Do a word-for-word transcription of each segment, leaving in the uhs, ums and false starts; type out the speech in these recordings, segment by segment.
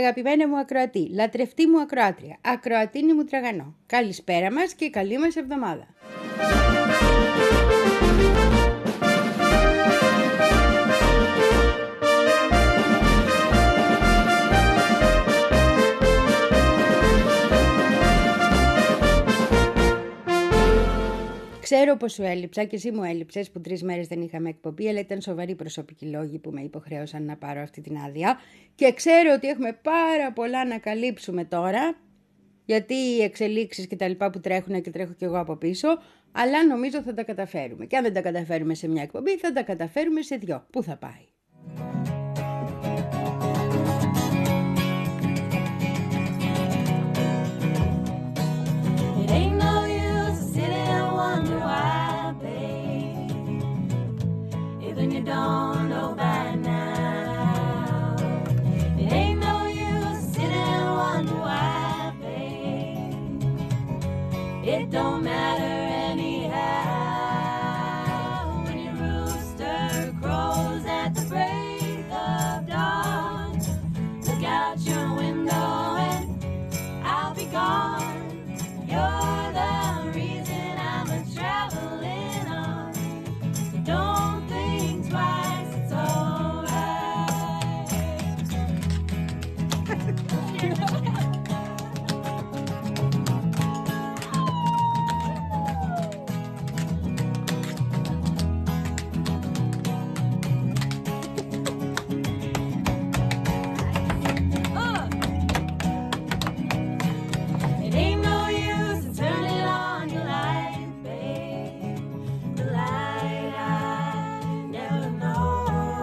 αγαπημένη μου ακροατή, λατρευτή μου ακροάτρια, ακροατίνη μου τραγανό. Καλησπέρα μας και καλή μας εβδομάδα. Ξέρω πως σου έλειψα και εσύ μου έλειψες που τρεις μέρες δεν είχαμε εκπομπή, αλλά ήταν σοβαροί προσωπικοί λόγοι που με υποχρέωσαν να πάρω αυτή την άδεια. Και ξέρω ότι έχουμε πάρα πολλά να καλύψουμε τώρα, γιατί οι εξελίξεις και τα λοιπά που τρέχουν και τρέχω κι εγώ από πίσω, αλλά νομίζω θα τα καταφέρουμε. Και αν δεν τα καταφέρουμε σε μια εκπομπή, θα τα καταφέρουμε σε δυο. Πού θα πάει? Don't know by now. It ain't no use sitting and wonder why, babe. It don't matter anyhow. When your rooster crows at the break of dawn, look out your window and I'll be gone. You're the reason I'm a traveling on. So don't think twice, it's alright. uh. It ain't no use in turning on your light, babe. The light I never know.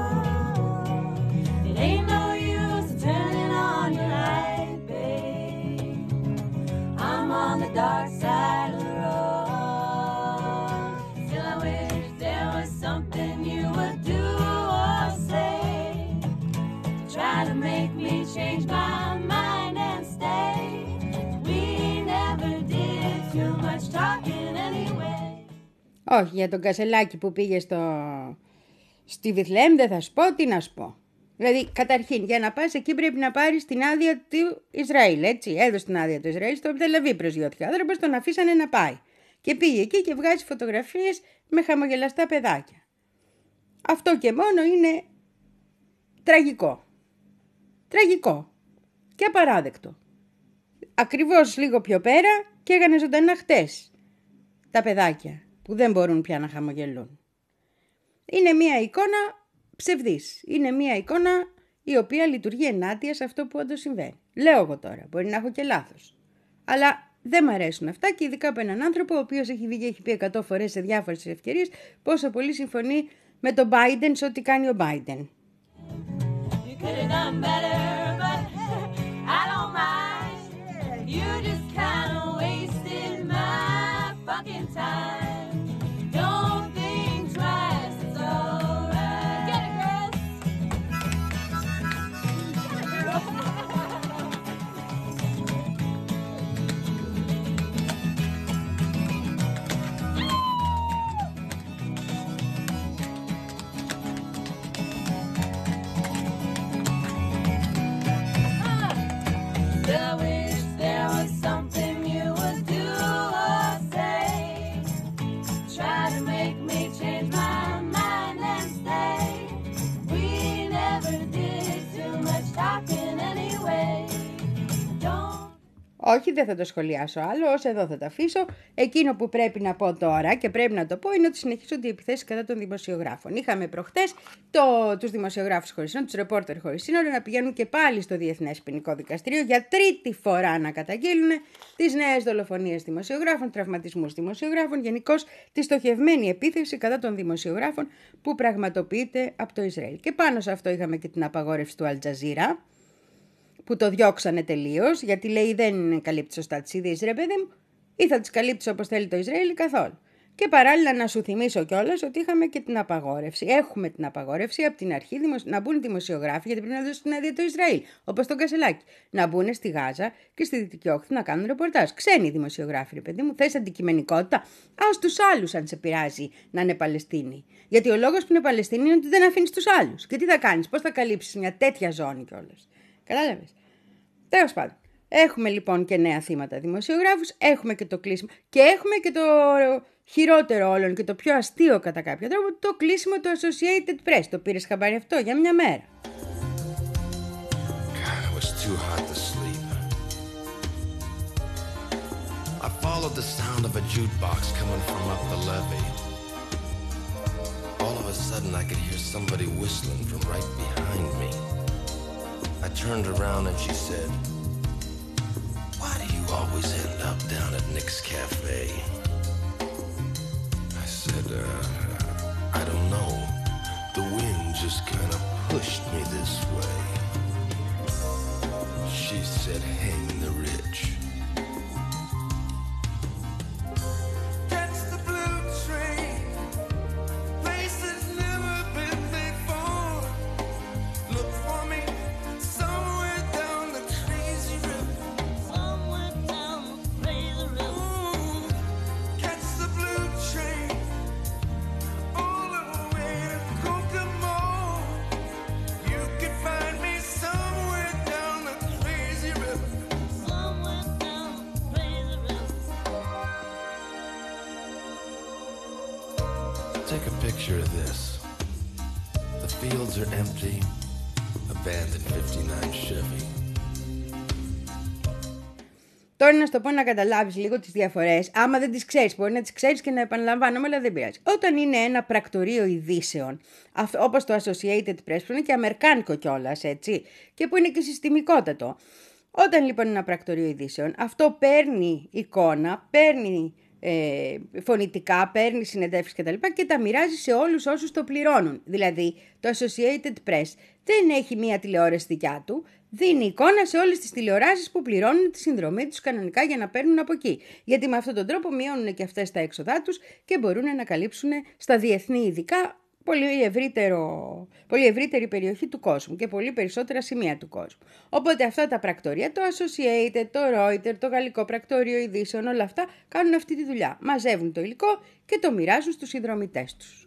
It ain't no use in turning on your light, babe. I'm on the dark side of the road. Still I wish there was something you would do or say. Try to make me change my mind and stay. We never did too much talking anyway. Όχι, για τον Κασελάκη που πήγε στο... στη Βιθλεέμ δεν θα σου πω, τι να σου πω. Δηλαδή, καταρχήν, για να πας εκεί πρέπει να πάρεις την άδεια του Ισραήλ, έτσι. Έδωσε την άδεια του Ισραήλ στο Τελαβή προσγειώθηκε. Ο άνθρωπος τον αφήσανε να πάει. Και πήγε εκεί και βγάζει φωτογραφίες με χαμογελαστά παιδάκια. Αυτό και μόνο είναι τραγικό. Τραγικό. Και απαράδεκτο. Ακριβώς λίγο πιο πέρα και έγανε ζωντανά χτες τα παιδάκια που δεν μπορούν πια να χαμογελούν. Είναι μια εικόνα ψευδής. Είναι μια εικόνα η οποία λειτουργεί ενάντια σε αυτό που όντως συμβαίνει. Λέω εγώ τώρα, μπορεί να έχω και λάθος. Αλλά δεν μ' αρέσουν αυτά και ειδικά από έναν άνθρωπο ο οποίος έχει βγει και έχει πει εκατό φορές σε διάφορες ευκαιρίες πόσο πολύ συμφωνεί με τον Biden σε ό,τι κάνει ο Biden. You could have done better, but I don't mind. You just kind of wasted my fucking time. Don't think twice, it's alright. Get it, girls. Still I wish there was something you would do or say. Try to make me change my mind and stay. We never did too much talking anyway. Don't. Όχι, δεν θα το σχολιάσω άλλο, ως εδώ θα τα αφήσω. Εκείνο που πρέπει να πω τώρα και πρέπει να το πω είναι ότι συνεχίζονται οι επιθέσεις κατά των δημοσιογράφων. Είχαμε προχτές το, τους δημοσιογράφους χωρίς σύνορα, τους ρεπόρτερ χωρίς σύνορα να πηγαίνουν και πάλι στο Διεθνές Ποινικό Δικαστήριο για τρίτη φορά να καταγγείλουν τις νέες δολοφονίες δημοσιογράφων, τραυματισμούς δημοσιογράφων, γενικώς τη στοχευμένη επίθεση κατά των δημοσιογράφων που πραγματοποιείται από το Ισραήλ. Και πάνω σε αυτό είχαμε και την απαγόρευση του Αλτζαζίρα, που το διώξανε τελείως, γιατί λέει δεν καλύπτει σωστά τις ειδήσεις, ρε παιδί μου, ή θα τις καλύπτει όπως θέλει το Ισραήλ καθόλου. Και παράλληλα να σου θυμίσω κιόλας ότι είχαμε και την απαγόρευση. Έχουμε την απαγόρευση από την αρχή να μπουν δημοσιογράφοι, γιατί πρέπει να δώσουν την άδεια το Ισραήλ, όπως τον Κασελάκη. Να μπουν στη Γάζα και στη Δυτική Όχθη να κάνουν ρεπορτάζ. Ξένοι δημοσιογράφοι, ρε παιδί μου, θες αντικειμενικότητα. Ας τους άλλους, αν σε πειράζει, να είναι Παλαιστίνοι. Γιατί ο λόγος που είναι Παλαιστίνοι είναι ότι δεν αφήνεις τους άλλους. Και τι θα κάνεις, πώς θα καλύψεις μια τέτοια ζώνη κιόλας. Κατάλαβες. Τέλος πάντων. Έχουμε λοιπόν και νέα θύματα δημοσιογράφους, έχουμε και το κλείσιμο και έχουμε και το χειρότερο όλων και το πιο αστείο κατά κάποιο τρόπο, το κλείσιμο του Associated Press. Το πήρες χαμπάρι αυτό για μια μέρα? God, it was too hot to sleep. I followed the sound of a jukebox coming from up the levee. All of a sudden I could hear somebody whistling from right behind me. I turned around and she said, "Why do you always end up down at Nick's Cafe?" I said, uh, I don't know. The wind just kind of pushed me this way. She said, "Hang the rich." Catch the blue train, places never been before. Look for me somewhere down the crazy river. Somewhere down the crazy river. Ooh, catch the blue train all the way to Kokomo. You can find me somewhere down the crazy river. Somewhere down the crazy river. Take a picture of this. The fields are empty. Abandoned fifty-nine Chevy. Τώρα να στο πω να καταλάβεις λίγο τις διαφορές. Άμα δεν τις ξέρεις, μπορεί να τις ξέρεις και να επαναλαμβάνομαι, αλλά δεν πειράζει. Όταν είναι ένα πρακτορείο ειδήσεων, όπως το Associated Press, που είναι και αμερικάνικο κιόλας, έτσι, και που είναι και συστημικότατο. Όταν λοιπόν είναι ένα πρακτορείο ειδήσεων, αυτό παίρνει εικόνα, παίρνει ε, φωνητικά, παίρνει συνεντεύξεις κτλ. Και τα μοιράζει σε όλους όσους το πληρώνουν. Δηλαδή, το Associated Press δεν έχει μία τηλεόραση δικιά του, δίνει εικόνα σε όλες τις τηλεοράσεις που πληρώνουν τη συνδρομή τους κανονικά για να παίρνουν από εκεί. Γιατί με αυτόν τον τρόπο μειώνουν και αυτές τα έξοδά τους και μπορούν να καλύψουν στα διεθνή ειδικά πολύ, ευρύτερο, πολύ ευρύτερη περιοχή του κόσμου και πολύ περισσότερα σημεία του κόσμου. Οπότε αυτά τα πρακτορία, το Associated, το Reuters, το Γαλλικό Πρακτορείο Ειδήσεων, όλα αυτά κάνουν αυτή τη δουλειά. Μαζεύουν το υλικό και το μοιράζουν στους συνδρομητές τους.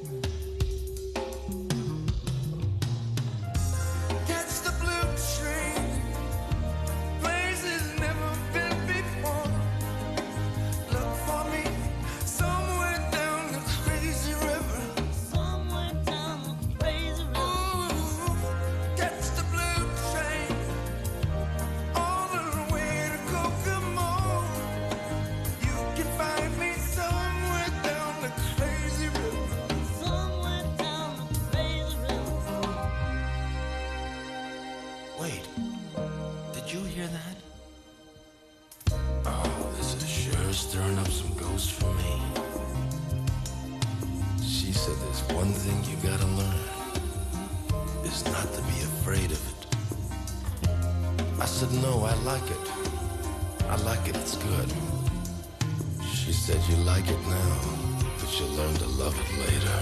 Stirring up some ghosts for me. She said there's one thing you gotta learn, is not to be afraid of it. I said, no, I like it. I like it, it's good. She said, you like it now, but you'll learn to love it later.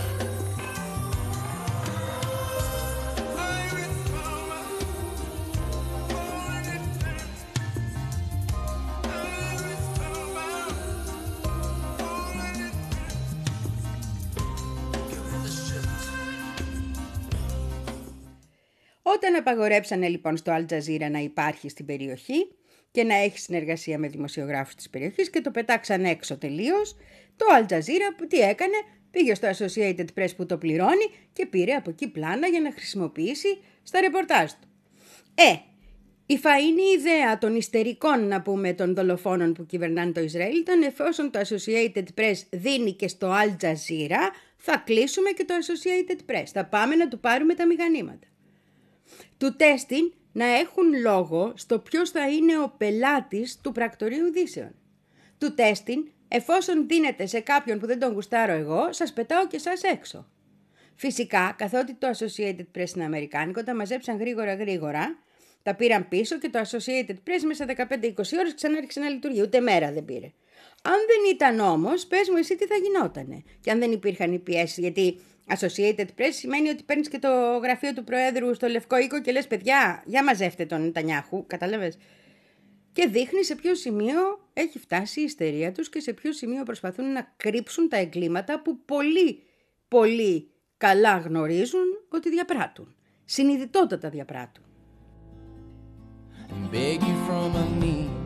Όταν απαγορέψανε λοιπόν στο Al Jazeera να υπάρχει στην περιοχή και να έχει συνεργασία με δημοσιογράφους της περιοχής και το πετάξαν έξω τελείως, το Al Jazeera που τι έκανε, πήγε στο Associated Press που το πληρώνει και πήρε από εκεί πλάνα για να χρησιμοποιήσει στα ρεπορτάζ του. Ε, η φαΐνη ιδέα των ιστερικών, να πούμε, των δολοφόνων που κυβερνάνε το Ισραήλ ήταν, εφόσον το Associated Press δίνει και στο Al Jazeera, θα κλείσουμε και το Associated Press. Θα πάμε να του πάρουμε τα μηχανήματα. Του τέστην να έχουν λόγο στο ποιος θα είναι ο πελάτης του πρακτορείου ειδήσεων. Του τέστην, εφόσον δίνεται σε κάποιον που δεν τον γουστάρω εγώ, σας πετάω και σας έξω. Φυσικά, καθότι το Associated Press είναι αμερικάνικο, τα μαζέψαν γρήγορα γρήγορα, τα πήραν πίσω και το Associated Press μέσα δεκαπέντε είκοσι ώρες ξανά άρχισε να λειτουργεί, ούτε μέρα δεν πήρε. Αν δεν ήταν όμως, πες μου εσύ τι θα γινότανε. Και αν δεν υπήρχαν οι πιέσεις, γιατί Associated Press σημαίνει ότι παίρνεις και το γραφείο του Προέδρου στο Λευκό Οίκο και λες, παιδιά, για μαζεύτε τον Νετανιάχου, κατάλαβες. Και δείχνει σε ποιο σημείο έχει φτάσει η ιστερία τους και σε ποιο σημείο προσπαθούν να κρύψουν τα εγκλήματα που πολύ, πολύ καλά γνωρίζουν ότι διαπράττουν. Συνειδητότατα διαπράττουν. and beg you from her knees,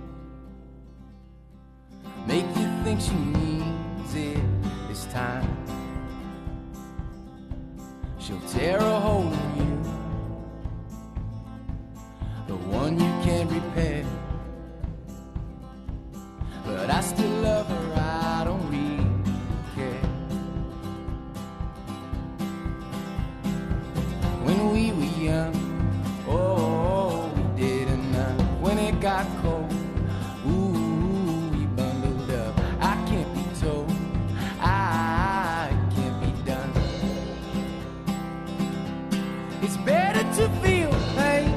make you think she needs it this time. She'll tear a hole in you, the one you can't repair. But I still love her, I don't really care. When we were young, oh, we did enough. When it got cold, ooh, we bundled up. I can't be told, I can't be done. It's better to feel pain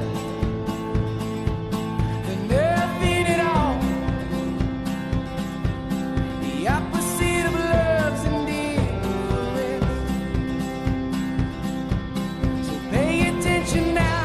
than nothing at all. The opposite of love's indifference. So pay attention now.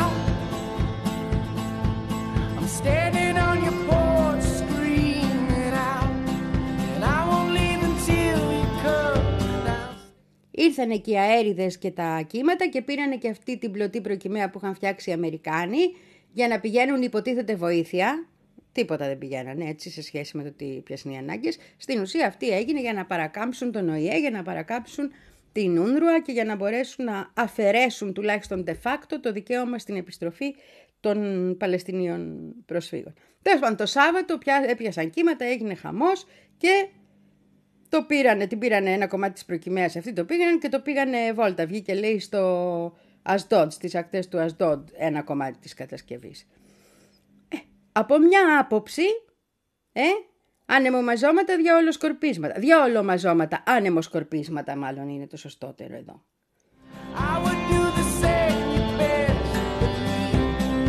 I'm standing on your porch screaming out, and I won't leave until you come down. Ήρθαν εκεί οι αέριδες και τα κύματα και πήρανε και αυτή την πλωτή προκυμαία που είχαν φτιάξει οι Αμερικάνοι για να πηγαίνουν υποτίθεται βοήθεια. Τίποτα δεν πηγαίνανε έτσι σε σχέση με το τι ποιες είναι οι ανάγκες. Στην ουσία αυτή έγινε για να παρακάμψουν τον Ο Ε Ε, για να παρακάμψουν την Ούνρουα και για να μπορέσουν να αφαιρέσουν τουλάχιστον de facto το δικαίωμα στην επιστροφή των Παλαιστινίων προσφύγων. Τέλος πάντων, το Σάββατο πια έπιασαν κύματα, έγινε χαμός και το πήρανε, την πήρανε ένα κομμάτι της προκυμαίας αυτή, το πήγαν και το πήγανε βόλτα. Βγήκε λέει στο Ασδόντ, στις ακτές του Ασδόντ ένα κομμάτι της κατασκευής. Ε, από μια άποψη, ε, ανεμομαζώματα, διαολοσκορπίσματα. Διαολομαζώματα, ανεμοσκορπίσματα μάλλον είναι το σωστότερο εδώ. I would do the same, you best believe.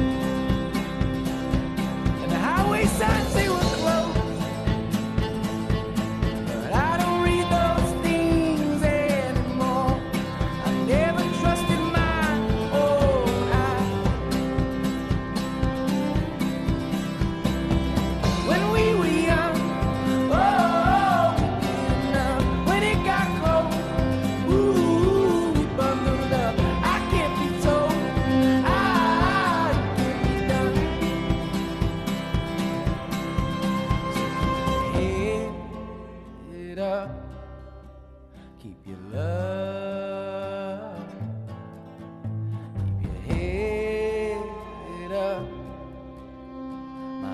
And the highway signs, they were closed, but I don't read those things anymore. I never trusted my own eyes. When we were young, oh, we did enough. When it got cold, ooh, we bundled up. I can't be told, I can't be done. Head up, keep your love, keep your head up, my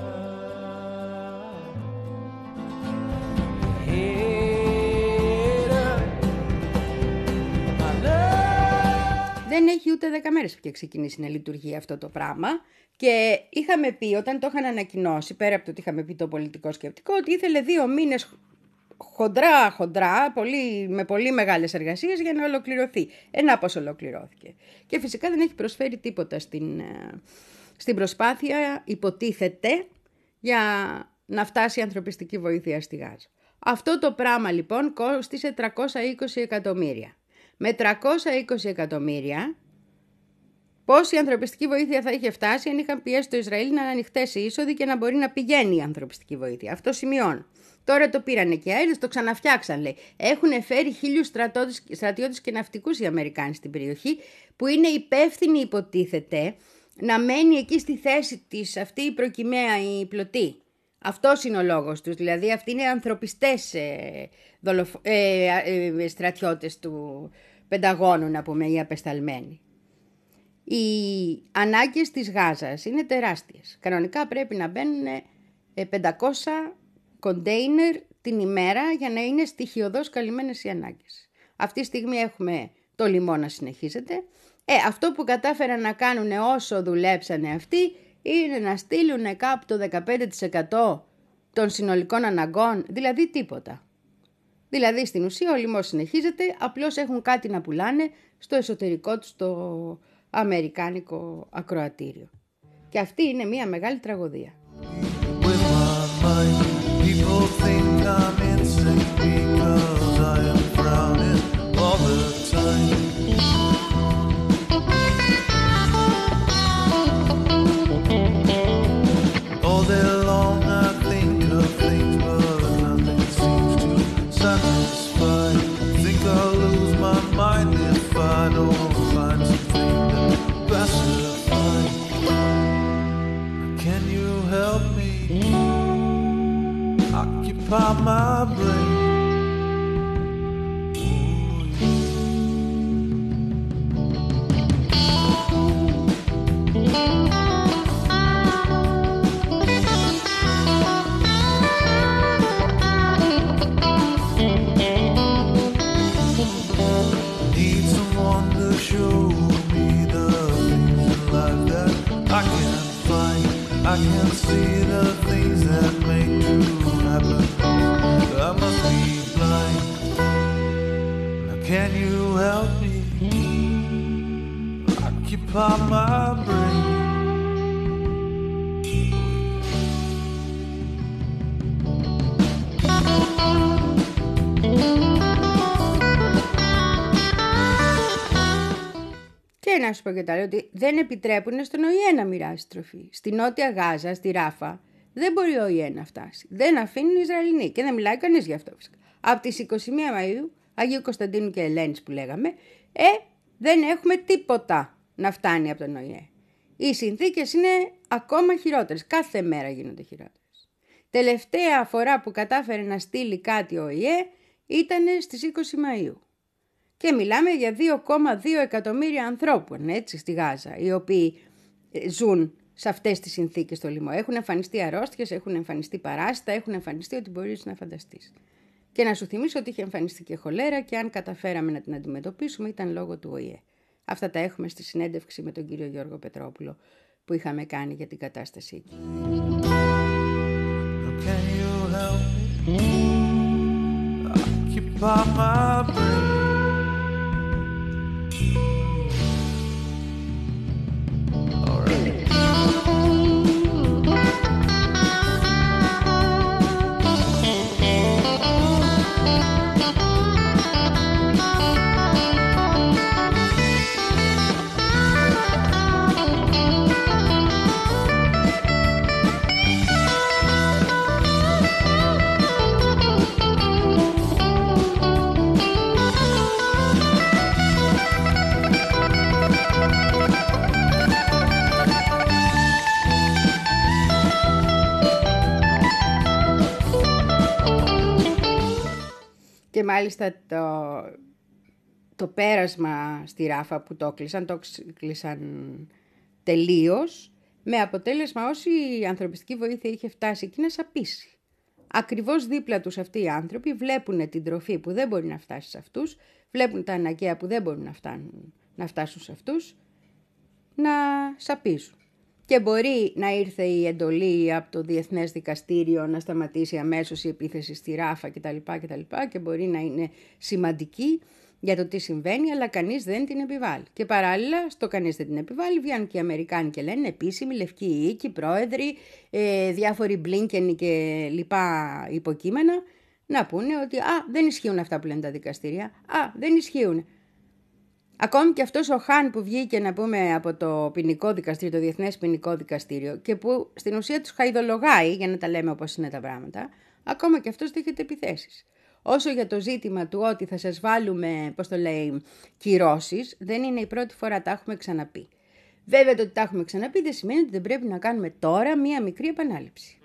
love. Keep your head up, my love. Δεν έχει ούτε δέκα μέρες που έχει ξεκινήσει να λειτουργεί αυτό το πράγμα και είχαμε πει όταν το είχαν ανακοινώσει, πέρα από το ότι είχαμε πει το πολιτικό σκεπτικό, ότι ήθελε δύο μήνες χοντρά, χοντρά, πολύ, με πολύ μεγάλες εργασίες για να ολοκληρωθεί. Ένα πως ολοκληρώθηκε. Και φυσικά δεν έχει προσφέρει τίποτα στην, ε, στην προσπάθεια, υποτίθεται, για να φτάσει η ανθρωπιστική βοήθεια στη Γάζα. Αυτό το πράγμα λοιπόν κόστισε τριακόσια είκοσι εκατομμύρια. Με τριακόσια είκοσι εκατομμύρια, πόση ανθρωπιστική βοήθεια θα είχε φτάσει αν είχαν πιέσει το Ισραήλ να είναι ανοιχτές οι είσοδοι και να μπορεί να πηγαίνει η ανθρωπιστική βοήθεια. Αυτό σημειώνω. Τώρα το πήρανε και αέριδες, το ξαναφτιάξαν λέει. Έχουν φέρει χίλιους στρατιώτες και ναυτικούς οι Αμερικάνοι στην περιοχή που είναι υπεύθυνοι υποτίθεται να μένει εκεί στη θέση της αυτή η προκυμαία η πλωτή. Αυτός είναι ο λόγος τους, δηλαδή αυτοί είναι ανθρωπιστές ε, δολοφ... ε, ε, στρατιώτες του Πενταγώνου να πούμε ή απεσταλμένοι. Οι ανάγκες της Γάζας είναι τεράστιες. Κανονικά πρέπει να μπαίνουν πεντακόσια κοντέινερ την ημέρα για να είναι στοιχειωδώς καλυμμένες οι ανάγκες. Αυτή τη στιγμή έχουμε το λοιμό να συνεχίζεται. Ε, αυτό που κατάφεραν να κάνουν όσο δουλέψανε αυτοί είναι να στείλουν κάπου το δεκαπέντε τοις εκατό των συνολικών αναγκών, δηλαδή τίποτα. Δηλαδή στην ουσία ο λοιμός συνεχίζεται, απλώς έχουν κάτι να πουλάνε στο εσωτερικό τους το αμερικάνικο ακροατήριο. Και αυτή είναι μια μεγάλη τραγωδία. With my mind, people think I'm insane because I am frowning all the time. All day long I think of things, but nothing seems to satisfy. Think I'll lose my mind if I don't find something that pacifies. brain. Need someone to show me the things in life that I can't find. I can't see the things that make true happen. I must be blind. Now can you help me occupy my brain? Και να σου πω και τα λέω ότι δεν επιτρέπουν στον ΟΗΕ να μοιράσει τροφή. Στη Νότια Γάζα, στη Ράφα, δεν μπορεί ο ΟΗΕ να φτάσει. Δεν αφήνουν οι Ισραηλινοί και δεν μιλάει κανείς γι' αυτό φυσικά. Από τις είκοσι μία Μαΐου, Αγίου Κωνσταντίνου και Ελένης που λέγαμε, ε, δεν έχουμε τίποτα να φτάνει από τον ΟΗΕ. Οι συνθήκες είναι ακόμα χειρότερες. Κάθε μέρα γίνονται χειρότερες. Τελευταία φορά που κατάφερε να στείλει κάτι ο ΟΗΕ ήταν στις είκοσι Μαΐου. Και μιλάμε για δύο κόμμα δύο εκατομμύρια ανθρώπων, έτσι, στη Γάζα, οι οποίοι ζουν σε αυτές τις συνθήκες στο λοιμό. Έχουν εμφανιστεί αρρώστιες, έχουν εμφανιστεί παράσιτα, έχουν εμφανιστεί ό,τι μπορείς να φανταστείς. Και να σου θυμίσω ότι είχε εμφανιστεί και χολέρα και αν καταφέραμε να την αντιμετωπίσουμε ήταν λόγω του ΟΗΕ. Αυτά τα έχουμε στη συνέντευξη με τον κύριο Γιώργο Πετρόπουλο που είχαμε κάνει για την κατάσταση εκεί. Can you help me occupy my brain? All right. Και μάλιστα το, το πέρασμα στη Ράφα που το κλείσαν, το κλείσαν τελείως, με αποτέλεσμα όση η ανθρωπιστική βοήθεια είχε φτάσει εκεί να σαπίσει. Ακριβώς δίπλα τους αυτοί οι άνθρωποι βλέπουν την τροφή που δεν μπορεί να φτάσει σε αυτούς, βλέπουν τα αναγκαία που δεν μπορούν να, φτάνουν, να φτάσουν σε αυτούς, να σαπίσουν. Και μπορεί να ήρθε η εντολή από το Διεθνές Δικαστήριο να σταματήσει αμέσως η επίθεση στη Ράφα κτλ. κτλ. Και μπορεί να είναι σημαντική για το τι συμβαίνει, αλλά κανείς δεν την επιβάλλει. Και παράλληλα, στο κανείς δεν την επιβάλλει, βγαίνουν και οι Αμερικάνοι και λένε επίσημοι, λευκοί οίκοι, πρόεδροι, ε, διάφοροι Μπλίνκεν και λοιπά υποκείμενα, να πούνε ότι α, δεν ισχύουν αυτά που λένε τα δικαστήρια, α, δεν ισχύουν. Ακόμη και αυτός ο Χάν που βγήκε να πούμε από το ποινικό δικαστήριο, το Διεθνές Ποινικό Δικαστήριο και που στην ουσία τους χαϊδολογάει, για να τα λέμε όπως είναι τα πράγματα, ακόμα και αυτός δέχεται επιθέσεις. Όσο για το ζήτημα του ότι θα σας βάλουμε, πώς το λέει, κυρώσεις, δεν είναι η πρώτη φορά, τα έχουμε ξαναπεί. Βέβαια το ότι τα έχουμε ξαναπεί δεν σημαίνει ότι δεν πρέπει να κάνουμε τώρα μία μικρή επανάληψη.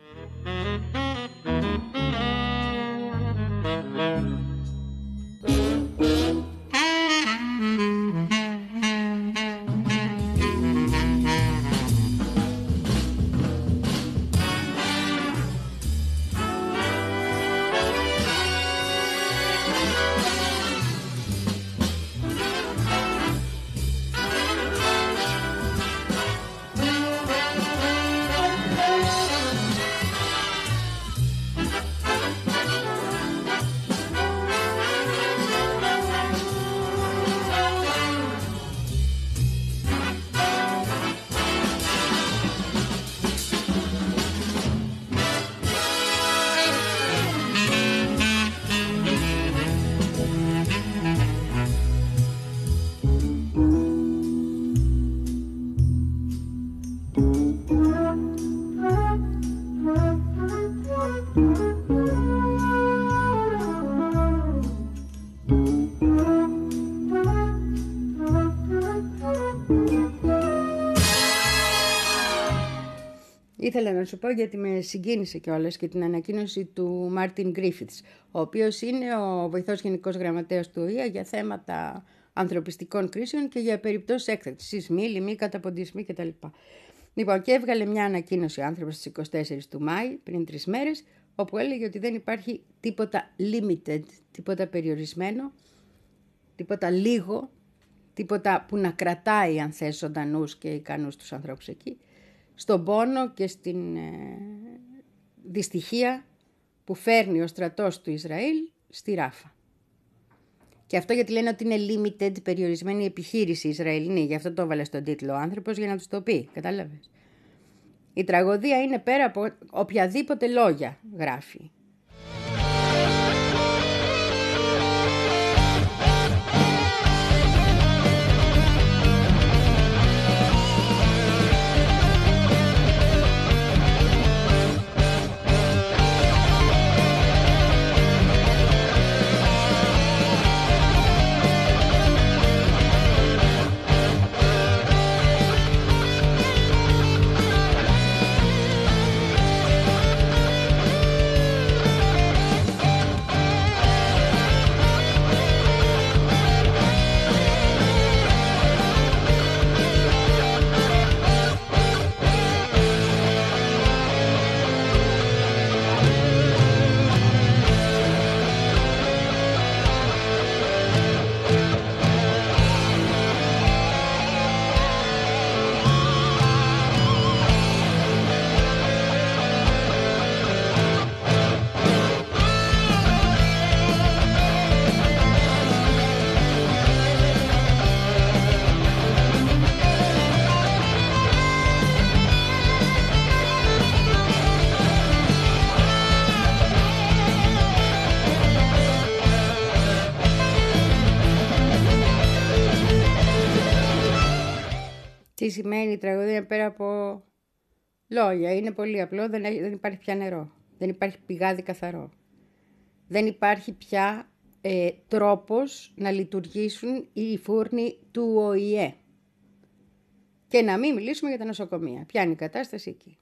ήθελα να σου πω γιατί με συγκίνησε κιόλας και την ανακοίνωση του Μάρτιν Γκρίφιθς, ο οποίος είναι ο βοηθός γενικός γραμματέας του Ο Η Ε για θέματα ανθρωπιστικών κρίσεων και για περιπτώσεις έκτακτης, σεισμοί, λοιμοί, καταποντισμοί κτλ. Λοιπόν, και έβγαλε μια ανακοίνωση ο άνθρωπος στις είκοσι τέσσερις του Μάη, πριν τρεις μέρες, όπου έλεγε ότι δεν υπάρχει τίποτα limited, τίποτα περιορισμένο, τίποτα λίγο, τίποτα που να κρατάει, αν θες, ζωντανούς και ικανούς τους ανθρώπους εκεί, στον πόνο και στην ε, δυστυχία που φέρνει ο στρατός του Ισραήλ στη Ράφα. Και αυτό γιατί λένε ότι είναι limited, περιορισμένη επιχείρηση Ισραηλινή, γι' αυτό το έβαλε στον τίτλο ο άνθρωπος για να τους το πει, κατάλαβες. Η τραγωδία είναι πέρα από οποιαδήποτε λόγια, γράφει. Τι σημαίνει η τραγωδία πέρα από λόγια? Είναι πολύ απλό, δεν, έχει, δεν υπάρχει πια νερό, δεν υπάρχει πηγάδι καθαρό. Δεν υπάρχει πια ε, τρόπος να λειτουργήσουν οι φούρνοι του Ο Η Ε. Και να μην μιλήσουμε για τα νοσοκομεία. Ποια είναι η κατάσταση εκεί?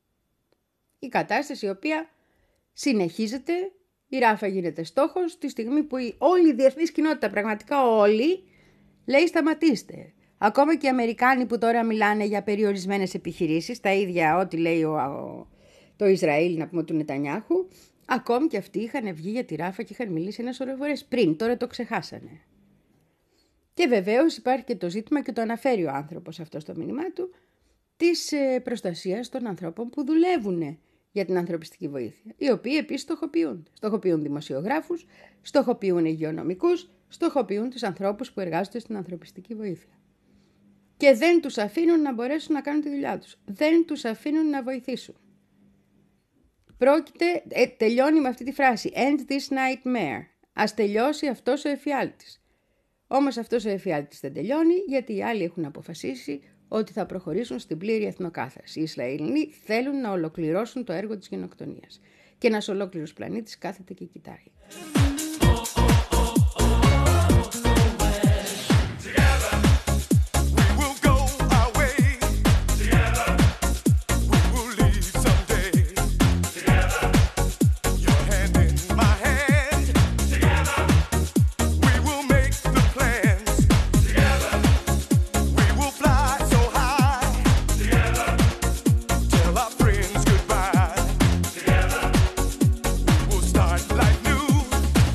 Η κατάσταση η οποία συνεχίζεται, η Ράφα γίνεται στόχος, τη στιγμή που η, όλη η διεθνής κοινότητα, πραγματικά όλοι, λέει σταματήστε. Ακόμα και οι Αμερικάνοι που τώρα μιλάνε για περιορισμένες επιχειρήσεις, τα ίδια ό,τι λέει ο, ο, το Ισραήλ, να πούμε, του Νετανιάχου, ακόμη και αυτοί είχαν βγει για τη Ράφα και είχαν μιλήσει ένα σωρό φορές πριν, τώρα το ξεχάσανε. Και βεβαίως υπάρχει και το ζήτημα, και το αναφέρει ο άνθρωπος αυτό στο μήνυμά του, της ε, προστασίας των ανθρώπων που δουλεύουν για την ανθρωπιστική βοήθεια, οι οποίοι επίσης στοχοποιούν. Στοχοποιούν δημοσιογράφους, στοχοποιούν υγειονομικούς, στοχοποιούν τους ανθρώπους που εργάζονται στην ανθρωπιστική βοήθεια. Και δεν τους αφήνουν να μπορέσουν να κάνουν τη δουλειά τους. Δεν τους αφήνουν να βοηθήσουν. Πρόκειται, ε, τελειώνει με αυτή τη φράση. End this nightmare. Ας τελειώσει αυτός ο εφιάλτης. Όμως αυτός ο εφιάλτης δεν τελειώνει, γιατί οι άλλοι έχουν αποφασίσει ότι θα προχωρήσουν στην πλήρη εθνοκάθαρση. Οι Ισραηλινοί θέλουν να ολοκληρώσουν το έργο της γενοκτονίας. Και ένας ολόκληρος πλανήτης κάθεται και κοιτάει. Like new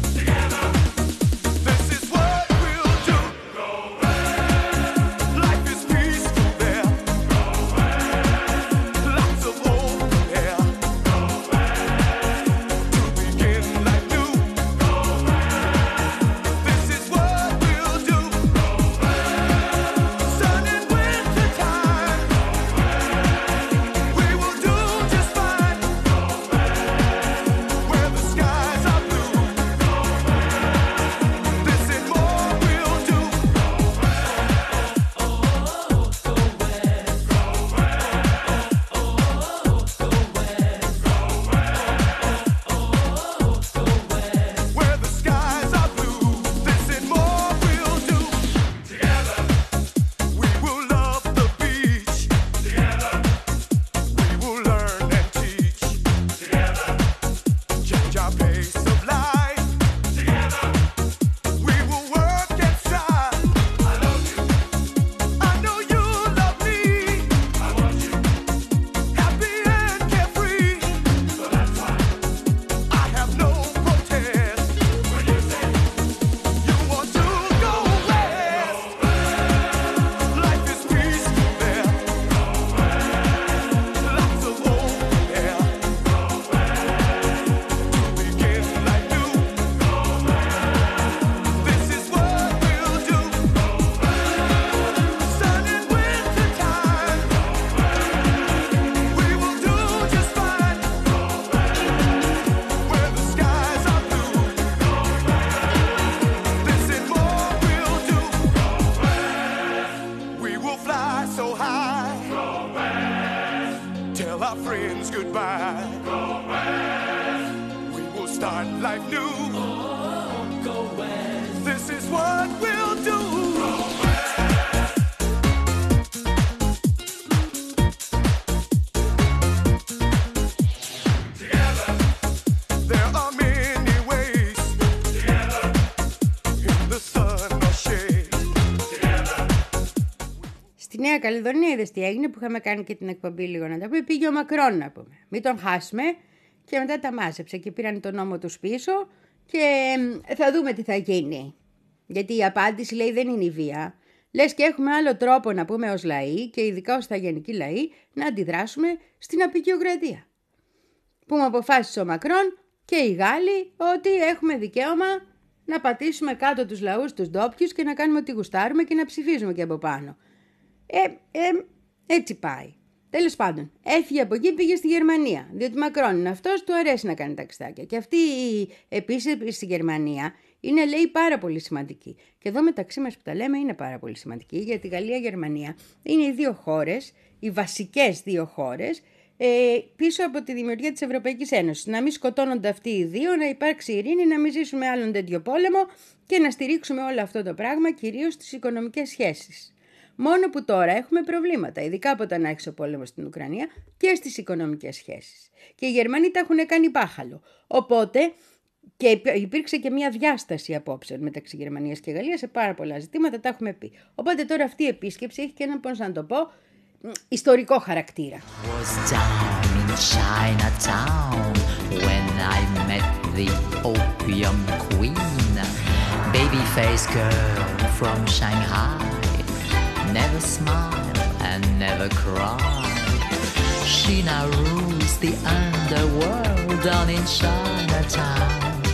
Νέα Καλλιδονία είδες τι έγινε, που είχαμε κάνει και την εκπομπή λίγο να τα πούμε. Πήγε ο Μακρόν, να πούμε. Μην τον χάσουμε. Και μετά τα μάζεψε και πήραν τον νόμο τους πίσω και θα δούμε τι θα γίνει. Γιατί η απάντηση, λέει, δεν είναι η βία. Λες και έχουμε άλλο τρόπο, να πούμε, ως λαοί και ειδικά ως θαγενικοί λαοί να αντιδράσουμε στην αποικιοκρατία. Που μου αποφάσισε ο Μακρόν και οι Γάλλοι ότι έχουμε δικαίωμα να πατήσουμε κάτω τους λαούς, τους ντόπιους και να κάνουμε ό,τι γουστάρουμε και να ψηφίζουμε και από πάνω. Ε, ε, έτσι πάει. Τέλος πάντων, έφυγε από εκεί, πήγε στη Γερμανία. Διότι Μακρόν είναι αυτός, του αρέσει να κάνει ταξιδάκια. Και αυτή η επίσκεψη στη Γερμανία είναι, λέει, πάρα πολύ σημαντική. Και εδώ μεταξύ μας που τα λέμε είναι πάρα πολύ σημαντική, γιατί η Γαλλία και η Γερμανία είναι οι δύο χώρες, οι βασικές δύο χώρες, ε, πίσω από τη δημιουργία της Ευρωπαϊκής Ένωσης. Να μην σκοτώνονται αυτοί οι δύο, να υπάρξει ειρήνη, να μην ζήσουμε άλλον τέτοιο πόλεμο και να στηρίξουμε όλο αυτό το πράγμα, κυρίως στις οικονομικές σχέσεις. Μόνο που τώρα έχουμε προβλήματα, ειδικά από όταν άρχισε ο πόλεμος στην Ουκρανία και στις οικονομικές σχέσεις. Και οι Γερμανοί τα έχουν κάνει μπάχαλο. Οπότε και υπήρξε και μια διάσταση απόψεων μεταξύ Γερμανίας και Γαλλίας σε πάρα πολλά ζητήματα, τα έχουμε πει. Οπότε τώρα αυτή η επίσκεψη έχει και έναν, πώς να το πω, ιστορικό χαρακτήρα. Was down in Chinatown when I met the opium queen, baby-faced girl from Shanghai, never smile and never cry. She now rules the underworld down in Chinatown.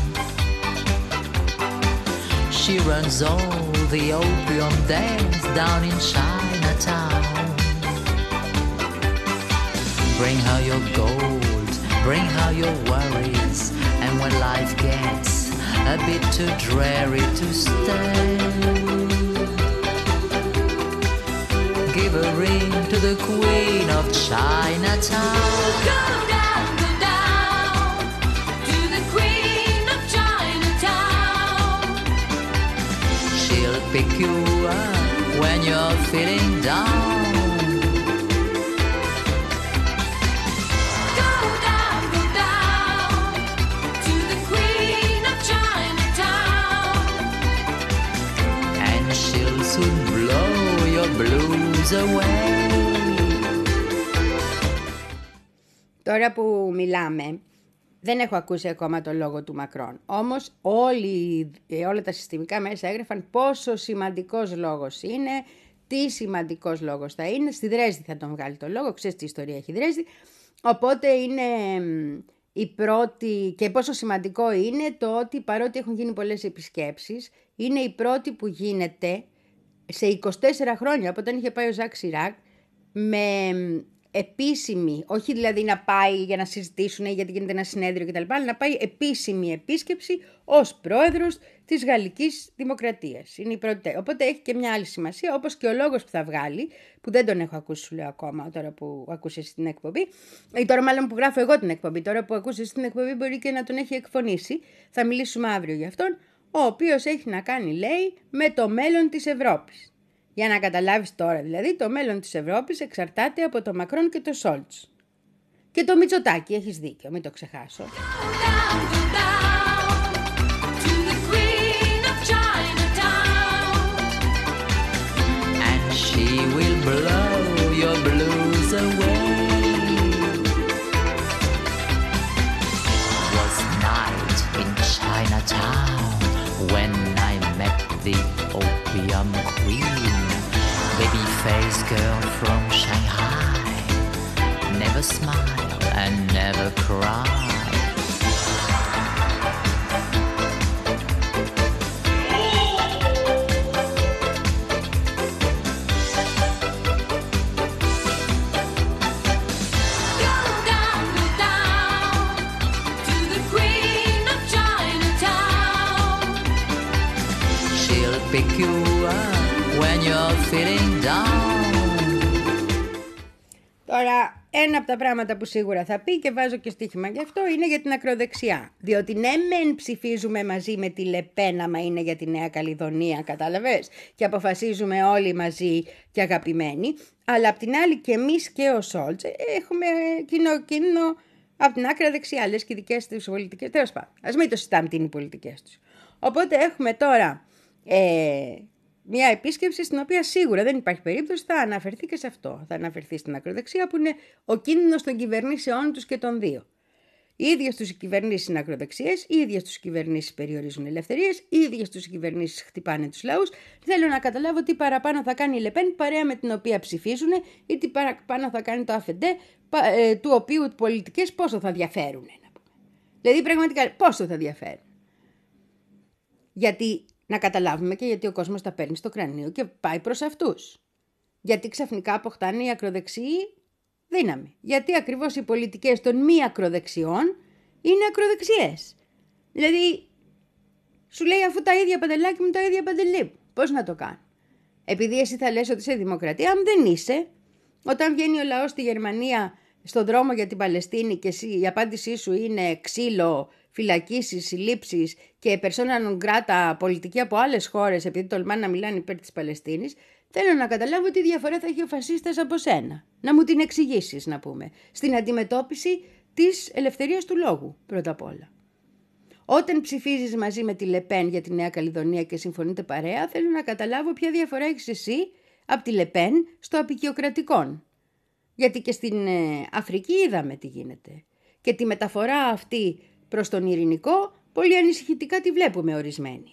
She runs all the opium dens down in Chinatown. Bring her your gold, bring her your worries, and when life gets a bit too dreary to stay, give a ring to the Queen of Chinatown. Go down, go down to the Queen of Chinatown. She'll pick you up when you're feeling down. Go down, go down to the Queen of Chinatown. And she'll soon blow your blues away. Τώρα που μιλάμε, δεν έχω ακούσει ακόμα το λόγο του Μακρόν. Όμως όλοι, όλα τα συστημικά μέσα έγραφαν πόσο σημαντικός λόγος είναι, τι σημαντικός λόγος θα είναι. Στη Δρέσδη θα τον βγάλει το λόγο, ξέρεις τι ιστορία έχει η Δρέσδη. Οπότε είναι η πρώτη, και πόσο σημαντικό είναι το ότι παρότι έχουν γίνει πολλές επισκέψεις, είναι η πρώτη που γίνεται σε είκοσι τέσσερα χρόνια από όταν είχε πάει ο Ζακ Σιράκ, με επίσημη, όχι δηλαδή να πάει για να συζητήσουν γιατί γίνεται ένα συνέδριο κτλ, αλλά να πάει επίσημη επίσκεψη ως πρόεδρος της Γαλλικής Δημοκρατίας. Είναι η πρώτη. Οπότε έχει και μια άλλη σημασία, όπως και ο λόγος που θα βγάλει, που δεν τον έχω ακούσει, σου λέω ακόμα, τώρα που ακούσεις την εκπομπή, ή τώρα μάλλον που γράφω εγώ την εκπομπή, τώρα που ακούσεις την εκπομπή μπορεί και να τον έχει εκφωνήσει, θα μιλήσουμε αύριο για αυτόν, ο οποίος έχει να κάνει, λέει, με το μέλλον της Ευρώπης. Για να καταλάβεις τώρα, δηλαδή, το μέλλον της Ευρώπης εξαρτάται από το Μακρόν και το Σόλτς. Και το Μητσοτάκη, έχεις δίκιο, μην το ξεχάσω. Go down, go down to the Queen of Chinatown. And she will blow your blues away. It was night in Chinatown when I met the opium queen, baby-faced girl from Shanghai, never smile and never cry. Go down, go down to the Queen of Chinatown. She'll pick you up when you're feeling down. Τώρα, ένα από τα πράγματα που σίγουρα θα πει και βάζω και στοίχημα γι' αυτό είναι για την ακροδεξιά. Διότι ναι, μεν ψηφίζουμε μαζί με τη Λεπέν, άμα είναι για τη Νέα Καλλιδονία, κατάλαβες, και αποφασίζουμε όλοι μαζί και αγαπημένοι, αλλά απ' την άλλη και εμείς και ο Σόλτς έχουμε κοινό κίνδυνο από την άκρα δεξιά, λες και οι δικές τους πολιτικές. Τέλος πάντων, ας μην το συζητάμε τι είναι οι πολιτικές τους. Οπότε έχουμε τώρα ε, μια επίσκεψη στην οποία σίγουρα δεν υπάρχει περίπτωση θα αναφερθεί και σε αυτό. Θα αναφερθεί στην ακροδεξιά που είναι ο κίνδυνος των κυβερνήσεών τους και των δύο. Οι ίδιες τους οι κυβερνήσεις είναι ακροδεξιές, οι ίδιες τους οι κυβερνήσεις περιορίζουν ελευθερίες, οι ίδιες τους οι κυβερνήσεις χτυπάνε τους λαούς. Θέλω να καταλάβω τι παραπάνω θα κάνει η Λεπέν, παρέα με την οποία ψηφίζουν, ή τι παραπάνω θα κάνει το Αφεντέ, του οποίου πολιτικές πόσο θα διαφέρουν. Δηλαδή πραγματικά πόσο θα διαφέρουν. Γιατί να καταλάβουμε και γιατί ο κόσμος τα παίρνει στο κρανίο και πάει προς αυτούς. Γιατί ξαφνικά αποκτάνε οι ακροδεξιοί δύναμη. Γιατί ακριβώς οι πολιτικές των μη ακροδεξιών είναι ακροδεξιές. Δηλαδή, σου λέει αφού τα ίδια παντελάκι μου, τα ίδια παντελή μου. Πώς να το κάνω. Επειδή εσύ θα λες ότι είσαι δημοκρατία, αν δεν είσαι, όταν βγαίνει ο λαός στη Γερμανία στον δρόμο για την Παλαιστίνη και εσύ, η απάντησή σου είναι ξύλο, φυλακίσεις, συλλήψεις και persona non grata πολιτική από άλλες χώρες επειδή τολμάνε να μιλάνε υπέρ της Παλαιστίνης, θέλω να καταλάβω τι διαφορά θα έχει ο φασίστας από σένα. Να μου την εξηγήσεις, να πούμε, στην αντιμετώπιση της ελευθερίας του λόγου, πρώτα απ' όλα. Όταν ψηφίζεις μαζί με τη Λεπέν για τη Νέα Καλλιδονία και συμφωνείτε παρέα, θέλω να καταλάβω ποια διαφορά έχεις εσύ από τη Λεπέν στο απεικιοκρατικόν. Γιατί και στην Αφρική είδαμε τι γίνεται. Και τη μεταφορά αυτή προς τον ειρηνικό, πολύ ανησυχητικά τη βλέπουμε ορισμένη.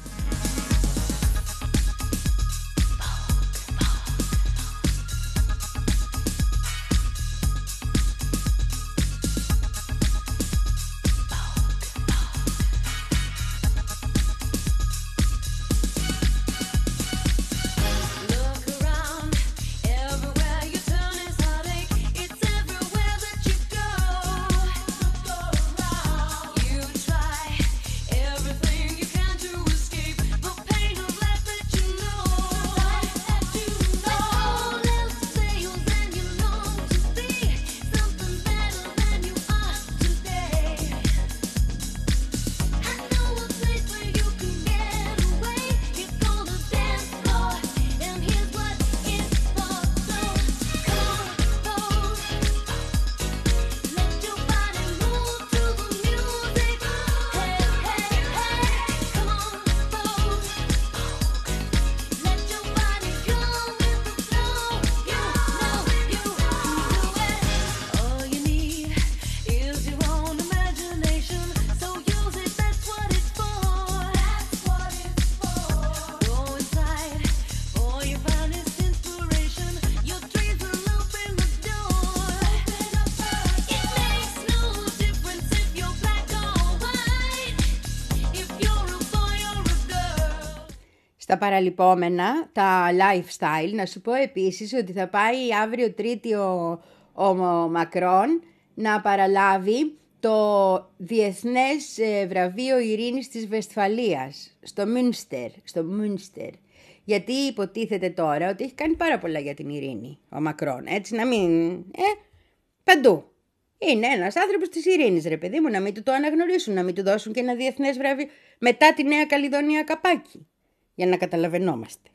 Στα παραλυπόμενα, τα lifestyle, να σου πω επίσης ότι θα πάει αύριο Τρίτη ο, ο Μακρόν να παραλάβει το Διεθνές Βραβείο Ειρήνης της Βεσφαλίας στο Μούνστερ, στο Μούνστερ. Γιατί υποτίθεται τώρα ότι έχει κάνει πάρα πολλά για την ειρήνη ο Μακρόν, έτσι να μην... Ε, παντού. Είναι ένας άνθρωπος της ειρήνης, ρε παιδί μου, να μην του το αναγνωρίσουν, να μην του δώσουν και ένα διεθνές βραβείο μετά τη Νέα Καλλιδονία καπάκι. Για να καταλαβαίνόμαστε.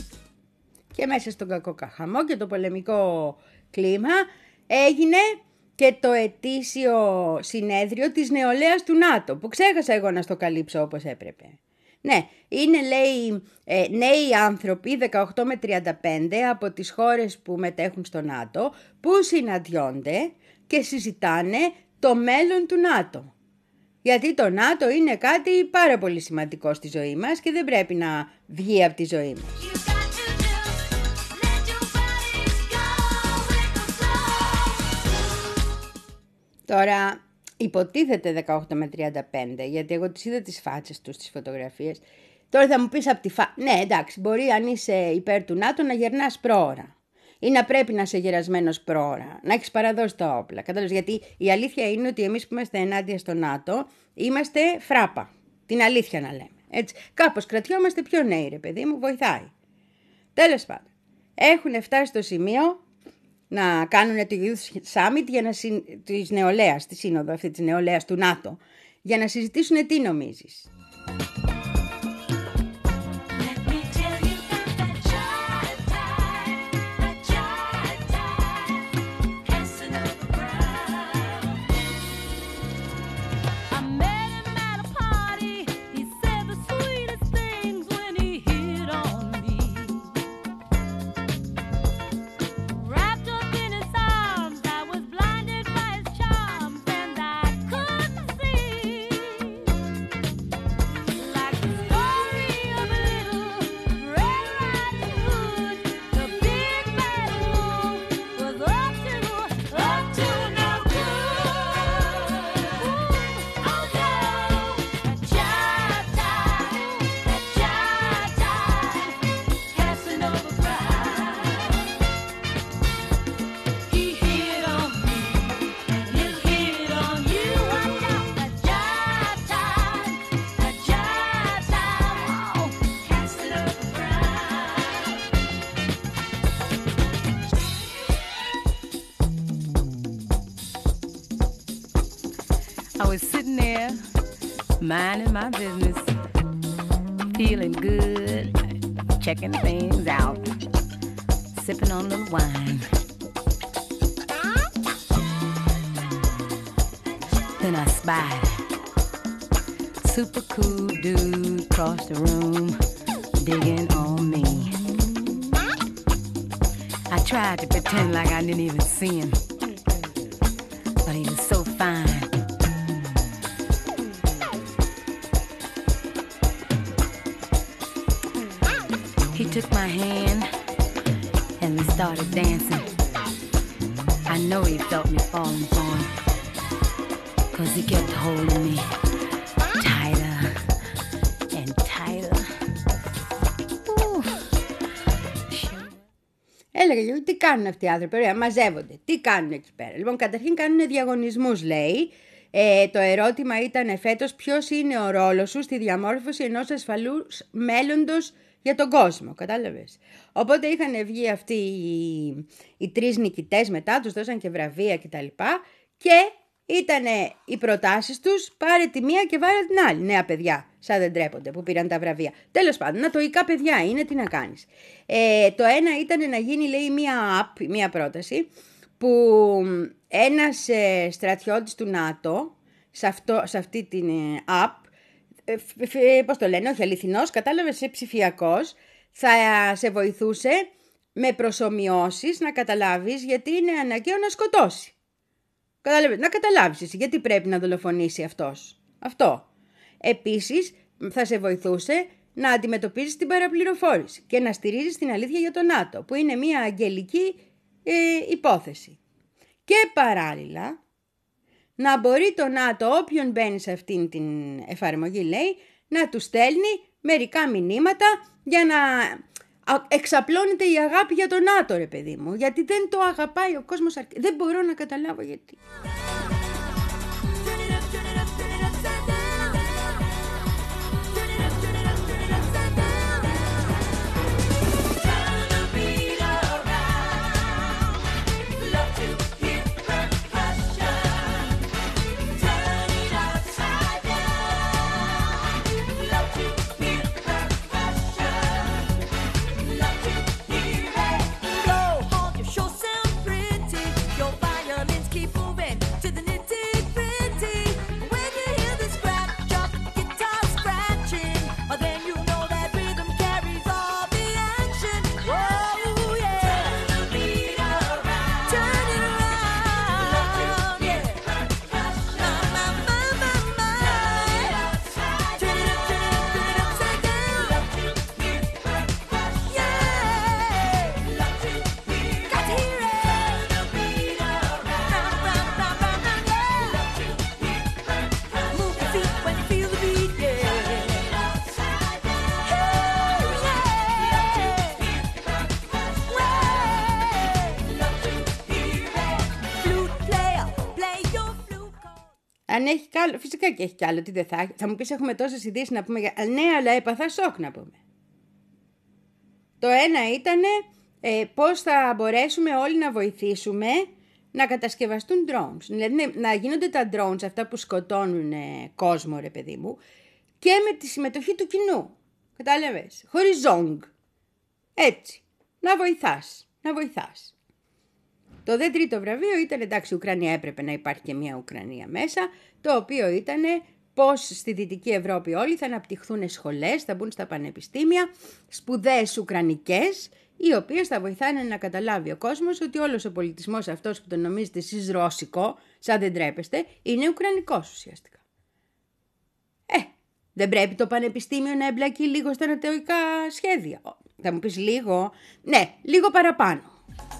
Και μέσα στον κακό χαμό και το πολεμικό κλίμα έγινε και το ετήσιο συνέδριο της νεολαίας του ΝΑΤΟ, που ξέχασα εγώ να στο καλύψω όπως έπρεπε. Ναι, είναι λέει ε, νέοι άνθρωποι δεκαοκτώ με τριάντα πέντε από τις χώρες που μετέχουν στο ΝΑΤΟ, που συναντιόνται και συζητάνε το μέλλον του ΝΑΤΟ. Γιατί το ΝΑΤΟ είναι κάτι πάρα πολύ σημαντικό στη ζωή μας και δεν πρέπει να βγει από τη ζωή μας. Τώρα, υποτίθεται δεκαοκτώ με τριάντα πέντε, γιατί εγώ τις είδα τις φάτσες τους, τις φωτογραφίες. Τώρα θα μου πεις από τη φά... Ναι, εντάξει, μπορεί αν είσαι υπέρ του ΝΑΤΟ να γερνάς πρόωρα. Ή να πρέπει να είσαι γερασμένος πρόωρα, να έχεις παραδώσει τα όπλα. Κατάλαβες, γιατί η αλήθεια είναι ότι εμείς που είμαστε ενάντια στο ΝΑΤΟ, είμαστε φράπα. Την αλήθεια να λέμε. Έτσι, κάπως κρατιόμαστε πιο νέοι, ρε παιδί μου, βοηθάει. Τέλος πάντων, έχουν φτάσει στο σημείο να κάνουν το Youth Summit για να συ... της νεολαίας, τη σύνοδο αυτή της νεολαίας του ΝΑΤΟ, για να συζητήσουν τι νομίζεις. I was sitting there, minding my business, feeling good, checking things out, sipping on a little wine. Then I spied a super cool dude across the room, digging on me. I tried to pretend like I didn't even see him, but he was so fine. He took my hand and we started dancing. I know he felt me falling for him, 'cause he kept holding me tighter and tighter. Ooh. Έλεγα γιατί τι κάνουν αυτοί οι άνθρωποι, ωραία, μαζεύονται. Τι κάνουν εκεί πέρα. Λοιπόν, καταρχήν κάνουν διαγωνισμούς, λέει. Ε, το ερώτημα ήταν φέτος ποιος είναι ο ρόλος σου στη διαμόρφωση ενός ασφαλούς μέλλοντος για τον κόσμο, κατάλαβες. Οπότε είχαν βγει αυτοί οι, οι τρεις νικητές μετά, τους δώσαν και βραβεία κτλ. Και, και ήταν οι προτάσεις τους, πάρε τη μία και βάλε την άλλη. Νέα παιδιά, σαν δεν τρέπονται, που πήραν τα βραβεία. Τέλος πάντων, νατοϊκά παιδιά είναι, τι να κάνεις. Ε, το ένα ήταν να γίνει, λέει, μία app, μία πρόταση, που ένας ε, στρατιώτης του ΝΑΤΟ, σε, αυτό, σε αυτή την ε, app, ε, πώς το λένε, όχι αληθινός, κατάλαβες, σε ψηφιακός, θα σε βοηθούσε με προσομοιώσεις να καταλάβεις γιατί είναι αναγκαίο να σκοτώσει. Κατάλαβες, να καταλάβεις εσύ γιατί πρέπει να δολοφονήσει αυτός. Αυτό. Επίσης θα σε βοηθούσε να αντιμετωπίζεις την παραπληροφόρηση και να στηρίζεις την αλήθεια για το ΝΑΤΟ, που είναι μια αγγελική ε, υπόθεση. Και παράλληλα να μπορεί το ΝΑΤΟ, όποιον μπαίνει σε αυτήν την εφαρμογή, λέει, να του στέλνει μερικά μηνύματα για να εξαπλώνεται η αγάπη για το ΝΑΤΟ, ρε παιδί μου. Γιατί δεν το αγαπάει ο κόσμος αρκετά. Δεν μπορώ να καταλάβω γιατί. Sure sound pretty. Your violins keep moving. Αν έχει κι άλλο, φυσικά και έχει κι άλλο, τι δεν θα έχει. Θα μου πεις έχουμε τόσες ειδήσεις να πούμε, για... ναι, αλλά έπαθα σοκ να πούμε. Το ένα ήταν ε, πώς θα μπορέσουμε όλοι να βοηθήσουμε να κατασκευαστούν drones. Δηλαδή να γίνονται τα drones, αυτά που σκοτώνουν ε, κόσμο, ρε παιδί μου, και με τη συμμετοχή του κοινού. Κατάλαβες, χωρίς ζόγκ. Έτσι, να βοηθάς, να βοηθάς. Το δε τρίτο βραβείο ήταν, εντάξει, η Ουκρανία έπρεπε να υπάρχει και μια Ουκρανία μέσα, το οποίο ήταν πώς στη Δυτική Ευρώπη όλοι θα αναπτυχθούν σχολές, θα μπουν στα πανεπιστήμια, σπουδές ουκρανικές, οι οποίες θα βοηθάνε να καταλάβει ο κόσμος ότι όλος ο πολιτισμός αυτός που τον νομίζετε εσείς ρώσικο, σαν δεν τρέπεστε, είναι ουκρανικός ουσιαστικά. Ε, δεν πρέπει το πανεπιστήμιο να εμπλακεί λίγο στα ανατολικά σχέδια. Θα μου πεις λίγο, ναι, λίγο παραπάνω.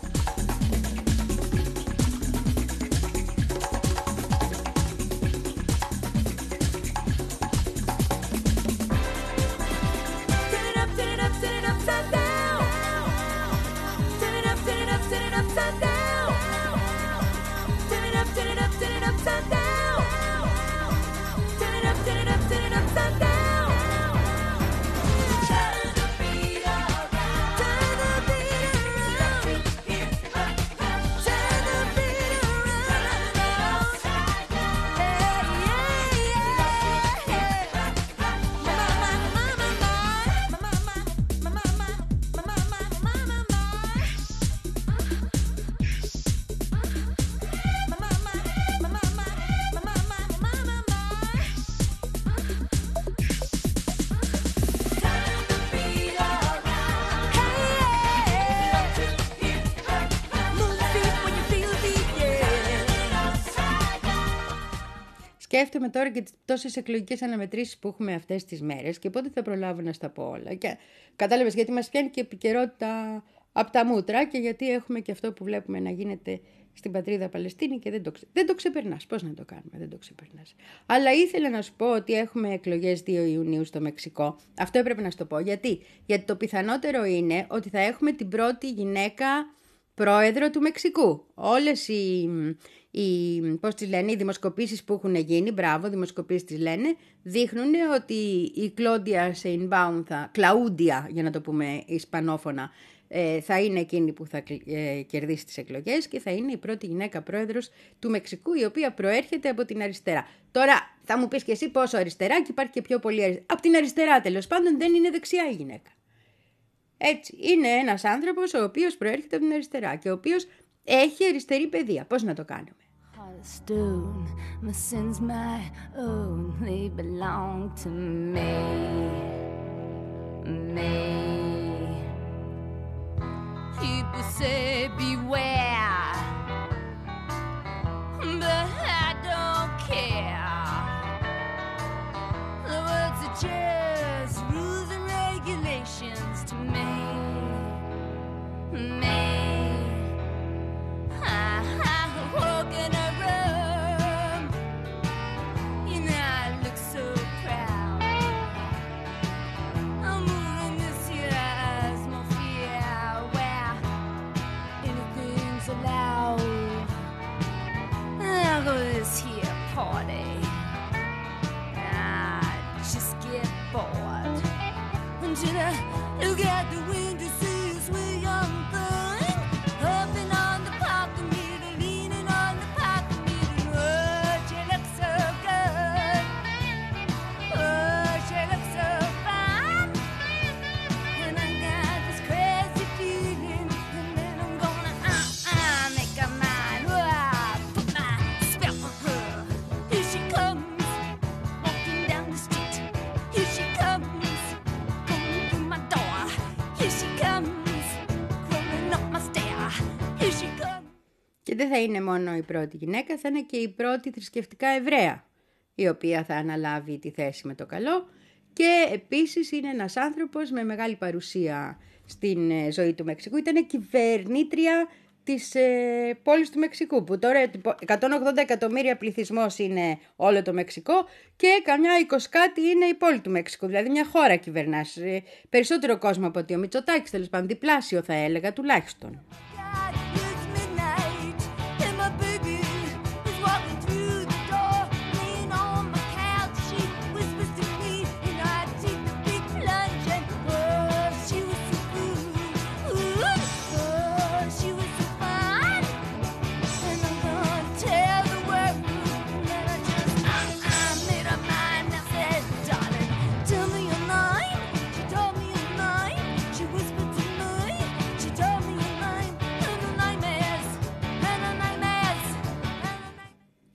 Σκέφτομαι τώρα και τις τόσες εκλογικές αναμετρήσεις που έχουμε αυτές τις μέρες και πότε θα προλάβω να στα πω όλα. Και κατάλαβες γιατί μας πιάνει και επικαιρότητα από τα μούτρα και γιατί έχουμε και αυτό που βλέπουμε να γίνεται στην πατρίδα Παλαιστίνη και δεν το, δεν το ξεπερνάς. Πώς να το κάνουμε, δεν το ξεπερνάς. Αλλά ήθελα να σου πω ότι έχουμε εκλογές δύο Ιουνίου στο Μεξικό. Αυτό έπρεπε να σου το πω. Γιατί? Γιατί το πιθανότερο είναι ότι θα έχουμε την πρώτη γυναίκα πρόεδρο του Μεξικού. Όλες οι, οι, πώς τις λένε, οι δημοσκοπήσεις που έχουν γίνει, μπράβο, δημοσκοπήσεις τις λένε, δείχνουν ότι η Κλόντια Σεϊνμπάουμ, θα, Κλαούντια για να το πούμε ισπανόφωνα, ε, θα είναι εκείνη που θα ε, κερδίσει τις εκλογές και θα είναι η πρώτη γυναίκα πρόεδρος του Μεξικού, η οποία προέρχεται από την αριστερά. Τώρα θα μου πεις και εσύ πόσο αριστερά και υπάρχει και πιο πολύ αριστερά. Από την αριστερά τέλος πάντων, δεν είναι δεξιά η γυναίκα. Έτσι, είναι ένας άνθρωπος ο οποίος προέρχεται από την αριστερά και ο οποίος έχει αριστερή παιδεία. Πώς να το κάνουμε? Stone, my sins my own, they belong to me, me. People say beware, but I don't care. The words are just rules and regulations to me, me. Look at the window, see a sweet young thing, hopping on the parking meter, leaning on the parking meter. Oh, she looks so good. Oh, she looks so fine. And I got this crazy feeling, and then I'm gonna uh uh make her mine. Oh, put my spell on her. Here she comes, walking down the street. Here she comes. Και δεν θα είναι μόνο η πρώτη γυναίκα, θα είναι και η πρώτη θρησκευτικά Εβραία, η οποία θα αναλάβει τη θέση με το καλό. Και επίσης είναι ένας άνθρωπος με μεγάλη παρουσία στην ζωή του Μεξικού. Ήταν κυβερνήτρια της ε, πόλης του Μεξικού, που τώρα εκατόν ογδόντα εκατομμύρια πληθυσμός είναι όλο το Μεξικό και καμιά είκοσι κάτι είναι η πόλη του Μεξικού, δηλαδή μια χώρα κυβερνάς. Ε, περισσότερο κόσμο από ότι ο Μητσοτάκης, τέλος πάντων, διπλάσιο θα έλεγα τουλάχιστον.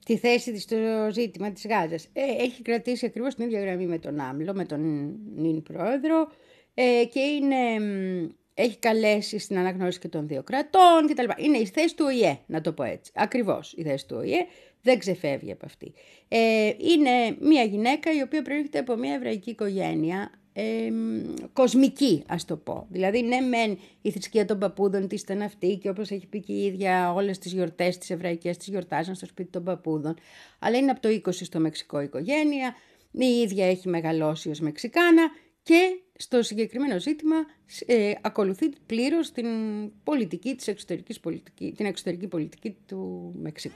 τη θέση της στο ζήτημα της Γάζας. Ε, έχει κρατήσει ακριβώς την ίδια γραμμή με τον Άμλο, με τον νυν πρόεδρο ε, και είναι, έχει καλέσει στην αναγνώριση και των δύο κρατών κτλ. Είναι η θέση του Ο Η Ε, να το πω έτσι. Ακριβώς η θέση του Ο Η Ε, δεν ξεφεύγει από αυτή. Ε, είναι μια γυναίκα η οποία προέρχεται από μια εβραϊκή οικογένεια, Ε, κοσμική, ας το πω. Δηλαδή, ναι, μεν η θρησκεία των παππούδων της ήταν αυτή και όπως έχει πει και η ίδια, όλες τις γιορτές τις εβραϊκές τις γιορτάζαν στο σπίτι των παππούδων. Αλλά είναι από το είκοσι στο Μεξικό οικογένεια. Η ίδια έχει μεγαλώσει ως Μεξικάνα και στο συγκεκριμένο ζήτημα ε, ακολουθεί πλήρως την πολιτική της εξωτερικής πολιτική, την εξωτερική πολιτική του Μεξικού.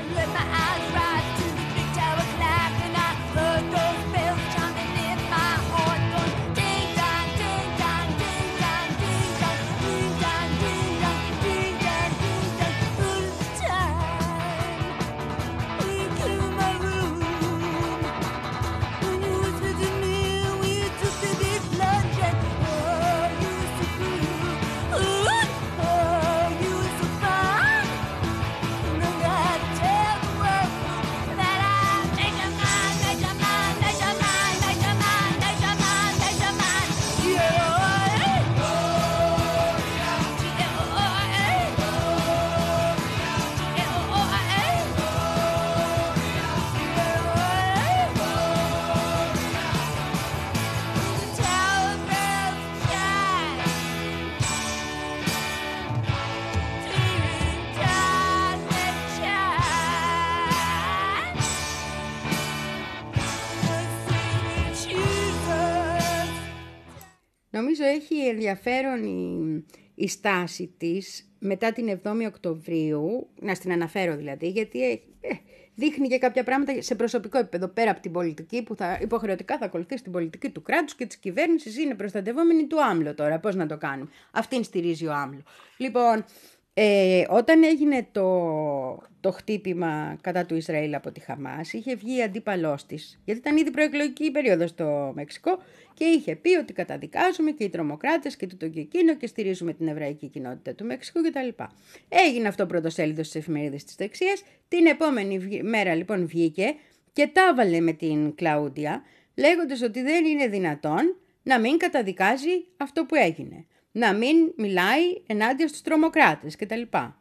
Νομίζω έχει ενδιαφέρον η, η στάση της μετά την εβδόμη Οκτωβρίου, να στην αναφέρω δηλαδή, γιατί ε, δείχνει και κάποια πράγματα σε προσωπικό επίπεδο, πέρα από την πολιτική που θα, υποχρεωτικά θα ακολουθήσει την πολιτική του κράτους και της κυβέρνησης, είναι προστατευόμενη του Άμλο τώρα, πώς να το κάνουμε. Αυτήν στηρίζει ο Άμλο. Λοιπόν, ε, όταν έγινε το, το χτύπημα κατά του Ισραήλ από τη Χαμάς, είχε βγει αντίπαλός της, γιατί ήταν ήδη προεκλογική περίοδος στο Μεξικό, και είχε πει ότι καταδικάζουμε και οι τρομοκράτες και τούτο και εκείνο και στηρίζουμε την εβραϊκή κοινότητα του Μεξικού κτλ. Έγινε αυτό πρωτοσέλιδο στις εφημερίδες της δεξιάς. Την επόμενη μέρα λοιπόν βγήκε και τα βάλε με την Κλαούντια, λέγοντας ότι δεν είναι δυνατόν να μην καταδικάζει αυτό που έγινε. Να μην μιλάει ενάντια στους τρομοκράτες κτλ.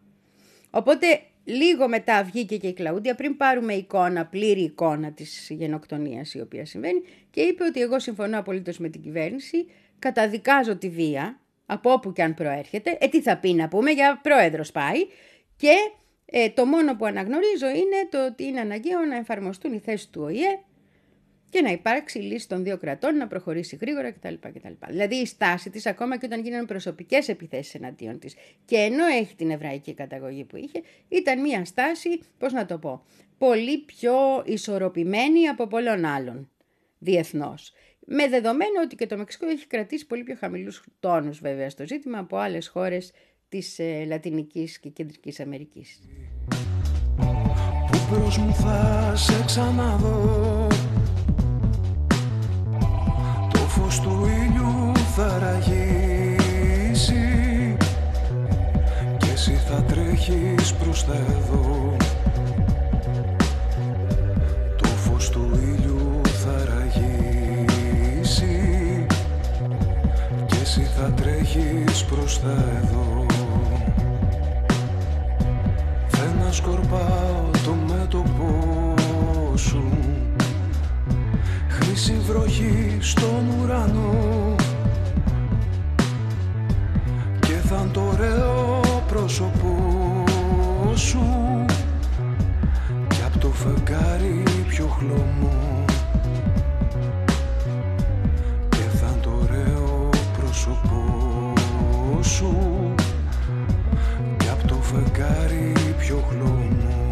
Οπότε λίγο μετά βγήκε και η Κλαούντια, πριν πάρουμε εικόνα, πλήρη εικόνα της γενοκτονίας η οποία συμβαίνει, και είπε ότι εγώ συμφωνώ απολύτως με την κυβέρνηση, καταδικάζω τη βία, από όπου και αν προέρχεται, ε, τι θα πει να πούμε, για πρόεδρος πάει, και ε, το μόνο που αναγνωρίζω είναι το ότι είναι αναγκαίο να εφαρμοστούν οι θέσεις του Ο Η Ε και να υπάρξει λύση των δύο κρατών, να προχωρήσει γρήγορα κτλ. κτλ. Δηλαδή η στάση της, ακόμα και όταν γίνανε προσωπικές επιθέσεις εναντίον της, και ενώ έχει την εβραϊκή καταγωγή που είχε, ήταν μια στάση, πώς να το πω, πολύ πιο ισορροπημένη από πολλών άλλων διεθνώς. Με δεδομένο ότι και το Μεξικό έχει κρατήσει πολύ πιο χαμηλούς τόνους βέβαια στο ζήτημα από άλλες χώρες της ε, Λατινικής και Κεντρικής Αμερικής. Πού προς μου θα σε ξαναδώ, το φως του ήλιου θα ραγίσει και εσύ θα τρέχεις προς τα εδώ. Το φως του ήλιου θα ραγίσει και εσύ θα τρέχεις προς τα εδώ. Δεν σκορπάω το μέτωπό σου, χρυσή βροχή στον ουρανό, και θα είναι το ωραίο πρόσωπό σου κι απ' το φεγγάρι πιο χλωμό, και θα είναι το ωραίο πρόσωπό σου κι απ' το φεγγάρι πιο χλωμό.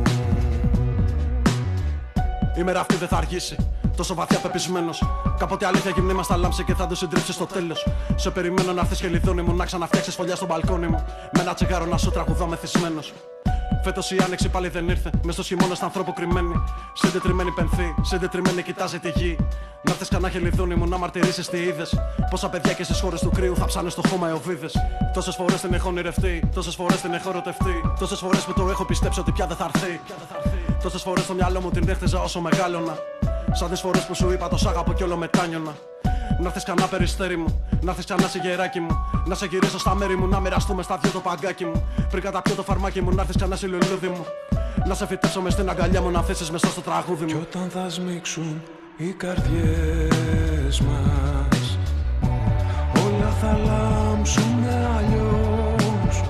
Η μέρα αυτή δεν θα αργήσει, τόσο βαθιά πεπισμένος. Κάποτε αλήθεια γυμνή μας θα λάμψει και θα το συντρίψει στο τέλος. Σε περιμένω να έρθεις και λιδώνει μου, να ξαναφτιάξεις φωλιά στο μπαλκόνι μου. Με ένα τσιγάρο να σου τραγουδώ μεθυσμένος. Φέτος η άνοιξη πάλι δεν ήρθε, μες στο χειμώνα στα ανθρώπου κρυμμένη. Συντετριμένη πενθή, συντετριμένη κοιτάζει τη γη. Να έρθεις κανένα χελιδούνι μου να μαρτυρήσεις τι είδες. Πόσα παιδιά και στις χώρες του κρύου θα ψάνε στο χώμα εοβίδες. Τόσες φορές την έχω ονειρευτεί, τόσες φορές την έχω ερωτευτεί. Τόσες φορές που το έχω πιστέψει ότι πια δεν θα έρθει. Τόσες φορές στο μυαλό μου την έχτιζα όσο μεγάλωνα. Σαν τις φορές που σου είπα το σ' αγαπώ κι όλο μετάνιωνα. Να έρθεις ξανά περιστέρι μου, να έρθεις ξανά σιγεράκι μου. Να σε γυρίσω στα μέρη μου, να μοιραστούμε στα δυο το παγκάκι μου. Πριν καταπιώ το φαρμάκι μου, να έρθεις ξανά στη λουλούδι μου. Να σε φυτέψω μες στην αγκαλιά μου, να θέσεις μέσα στο τραγούδι μου. Κι όταν θα σμίξουν οι καρδιές μας, όλα θα λάμψουν αλλιώς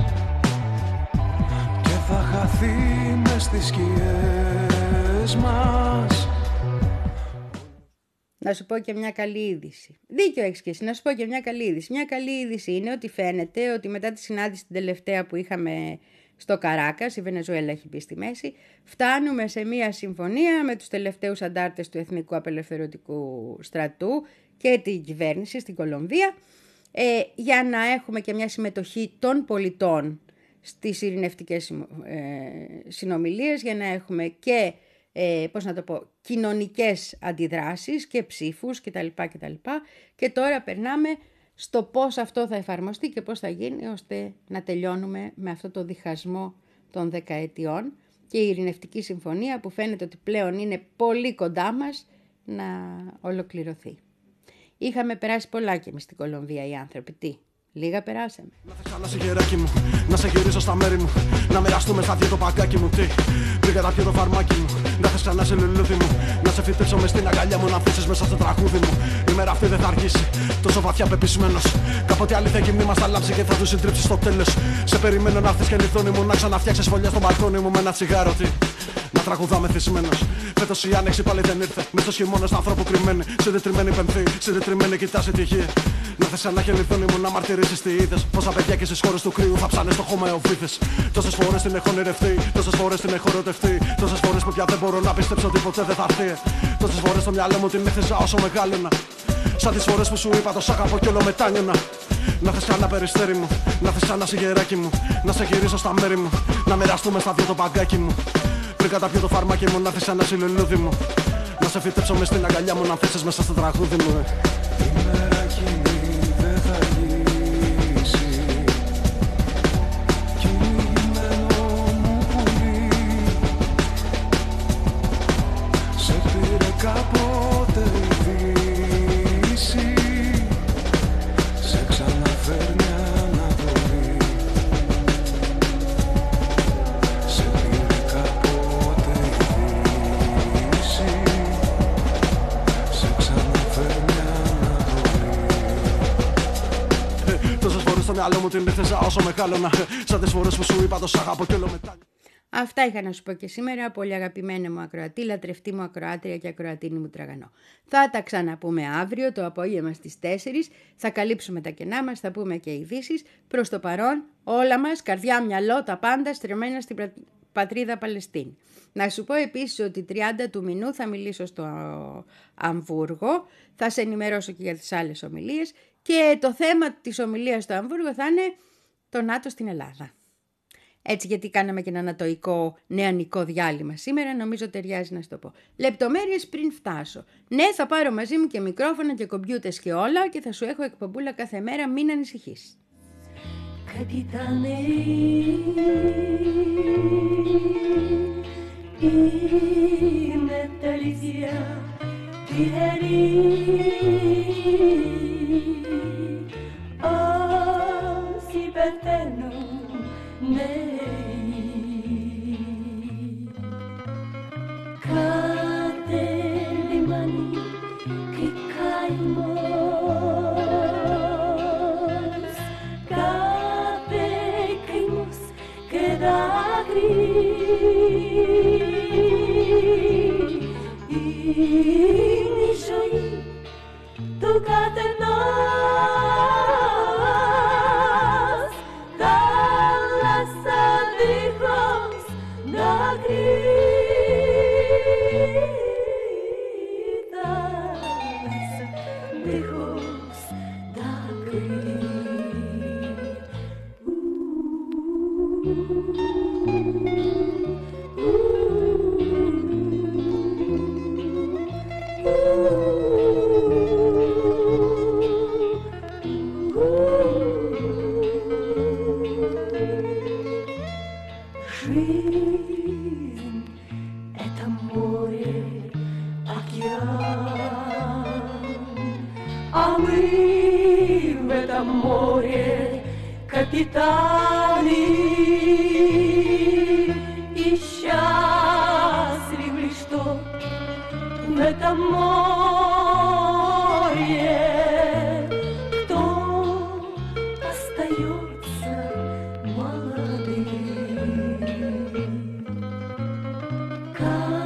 και θα χαθεί μες στις σκιές μας. Να σου πω και μια καλή είδηση. Δίκιο έχεις και εσύ, να σου πω και μια καλή είδηση. Μια καλή είδηση είναι ότι φαίνεται ότι μετά τη συνάντηση την τελευταία που είχαμε στο Καράκας, η Βενεζουέλα έχει μπει στη μέση, φτάνουμε σε μια συμφωνία με τους τελευταίους αντάρτες του Εθνικού Απελευθερωτικού Στρατού και την κυβέρνηση στην Κολομβία, ε, για να έχουμε και μια συμμετοχή των πολιτών στις ειρηνευτικές ε, συνομιλίες, για να έχουμε και ε, πώς να το πω, κοινωνικές αντιδράσεις και ψήφους κτλ. κτλ. Και τώρα περνάμε στο πώς αυτό θα εφαρμοστεί και πώς θα γίνει ώστε να τελειώνουμε με αυτό το διχασμό των δεκαετιών και η ειρηνευτική συμφωνία που φαίνεται ότι πλέον είναι πολύ κοντά μας να ολοκληρωθεί. Είχαμε περάσει πολλά και εμείς στην Κολομβία οι άνθρωποι. Τι, λίγα περάσαμε. Να θες ξανά σιγεράκι μου, να σε γυρίσω στα μέρη μου. Να μοιραστούμε στα δυο το παγκάκι μου. Τι, πριν καταπιώ το φαρμάκι μου. Να θες ξανά σε λουλούδι μου. Να σε φυτέψω μες στην αγκαλιά μου, να αφήσεις μέσα στο τραγούδι μου. Η μέρα αυτή δεν θα αργήσει, τόσο βαθιά πεπισμένος. Κάποτε αλήθεια και μνήμα θα λάμψει και θα του συντρίψει στο τέλος. Σε περιμένω να έρθεις και νυχτώνει μου, να ξαναφτιάξεις φωλιά στο μπαλκόνι μου με ένα τσιγάρο. Τι, να τραγουδάμε θυσμένος. Φέτος η άνοιξη πάλι δεν ήρθε. Μες στο χειμώνα στα ανθρώπου κρυμμένη. Συντετριμένη πενθή, συντετριμένη κοιτάζει τη γη. Να θες ξανά χελιδόνι μου να μαρτυρήσεις τι είδες. Πόσα παιδιά και στις χώρες του κρύου θα ψάνε στο χώμα εοβήθες. Τόσες φορές την έχω ονειρευτεί, τόσες φορές την έχω ερωτευτεί. Τόσες φορές που πια δεν μπορώ να πιστέψω ότι ποτέ δεν θα έρθει. Τόσες φορές στο μυαλό μου την έχθιζα όσο μεγάλωνα. Σαν τις φορές που σου είπα το σ' αγαπώ κι όλο μετάνιωνα. Να θες ξανά περιστέρι μου, να θες ξανά σιγεράκι μου. Να σε γυρίσω στα μέρη μου, να μοιραστούμε στα δυο το παγκάκι μου. Πριν καταπιώ το φαρμάκι μου, να θες ξανά στη λουλούδι μου. Να σε φυτέψω μες στην αγκαλιά μου, να θέσεις μέσα στο τραγούδι μου. Η μέρα εκείνη δεν θα λύσει κυνηγημένο μου πουλί. Σε πήρε κάποτε η Δύση, σε ξαναφέρνει Ανατολή. Σε πήρε κάποτε η Δύση, σε ξαναφέρνει Ανατολή. Τόσες φορές στο μυαλό μου την έχθιζα όσο μεγάλωνα. Σαν τις φορές που σου είπα το σ' αγαπώ κι όλο μετάνιωνα. Αυτά είχα να σου πω και σήμερα, πολύ αγαπημένη μου ακροατή, λατρευτή μου ακροάτρια και ακροατίνη μου τραγανό. Θα τα ξαναπούμε αύριο το απόγευμα στις τέσσερις, θα καλύψουμε τα κενά μας, θα πούμε και ειδήσεις. Προς το παρόν όλα μας, καρδιά, μυαλό, τα πάντα στρεμμένα στην πατρίδα Παλαιστίνη. Να σου πω επίσης ότι τριάντα του μηνού θα μιλήσω στο Αμβούργο, θα σε ενημερώσω και για τις άλλες ομιλίες και το θέμα της ομιλίας στο Αμβούργο θα είναι το ΝΑΤΟ στην Ελλάδα. Έτσι, γιατί κάναμε και ένα ανατοϊκό νεανικό διάλειμμα σήμερα, νομίζω ταιριάζει να σου το πω. Λεπτομέρειες πριν φτάσω. Ναι, θα πάρω μαζί μου και μικρόφωνα και κομπιούτες και όλα και θα σου έχω εκπομπούλα κάθε μέρα, μην ανησυχείς. Capitane, είναι τελήθεια τυχερή. Όσοι πεθαίνουν νέοι, κάθε λιμάνι και καημός, κάθε κρίμος και δάκρυ. Είναι η ζωή του καθενός, θάλασσα этом море океан, а мы в этом море капитаны, и счастливы, что в этом море кто остается молодым.